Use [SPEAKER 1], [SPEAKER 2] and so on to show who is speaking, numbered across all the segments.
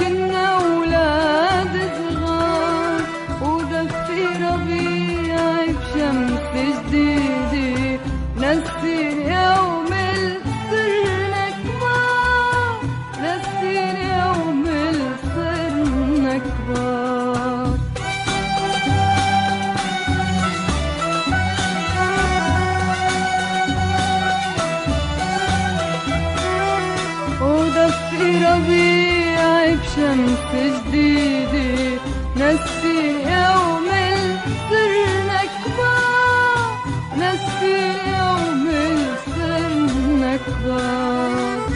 [SPEAKER 1] كنا ولاد صغار، ودفي ربيع بشمس جديدة نسين يوم صرنا كبار، نسين يوم صرنا كبار. ودفي ربيع بشمس جديدة نسين يوم صرنا كبار، نسين يوم صرنا كبار.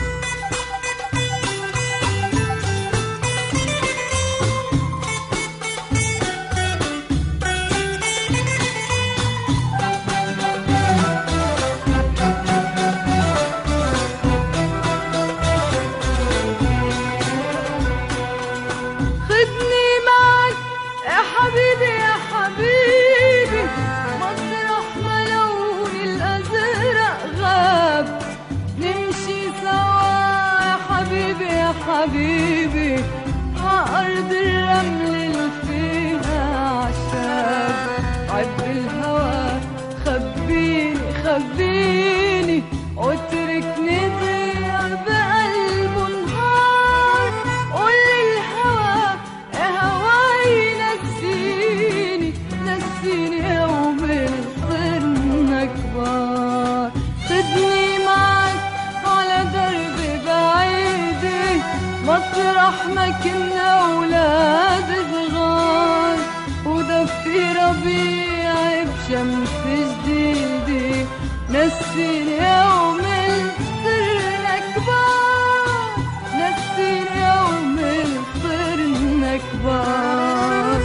[SPEAKER 1] خدني معك يا حبيبي يا حبيبي، مطرح ما لون الأزرق غاب، نمشي سوا يا حبيبي يا حبيبي عأرض الرمل اللي فيها عشاب. عد الهوى خبيني خبيني واتركني ضيع بقلب نهار، قول للهوى يا هواي نسيني نسيني يوم صرنا كبار. خدني معك على درب بعيد مطرح ما كنا ولاد صغار، ودفي ربيع بشمس جديدة نسين يوم صرنا كبار، نسين يوم صرنا كبار.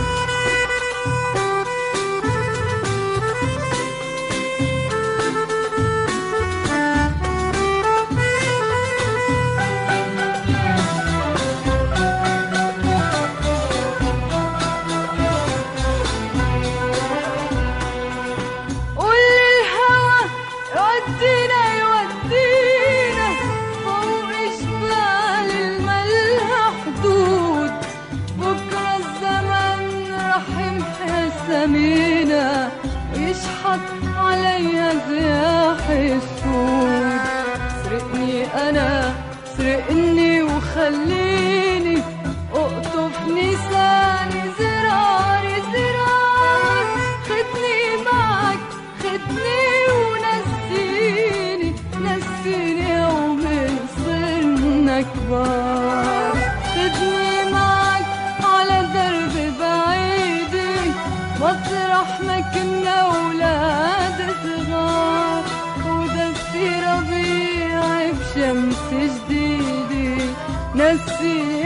[SPEAKER 1] قول للهوى يودينا يودينا فوق جبال الملها حدود، بكرة الزمن رح يمحي سمينا ويشحط عليها زياح السود. سرقني أنا سرقني وخليني اقطف نساني زراري زرار. خدني معك خدني ونسيني نسيني يوم صرنا كبار. خدني معك على درب بعيد مطرح ما كنا ولاد صغار، ودفي ربيع بشمس جديدة نسيني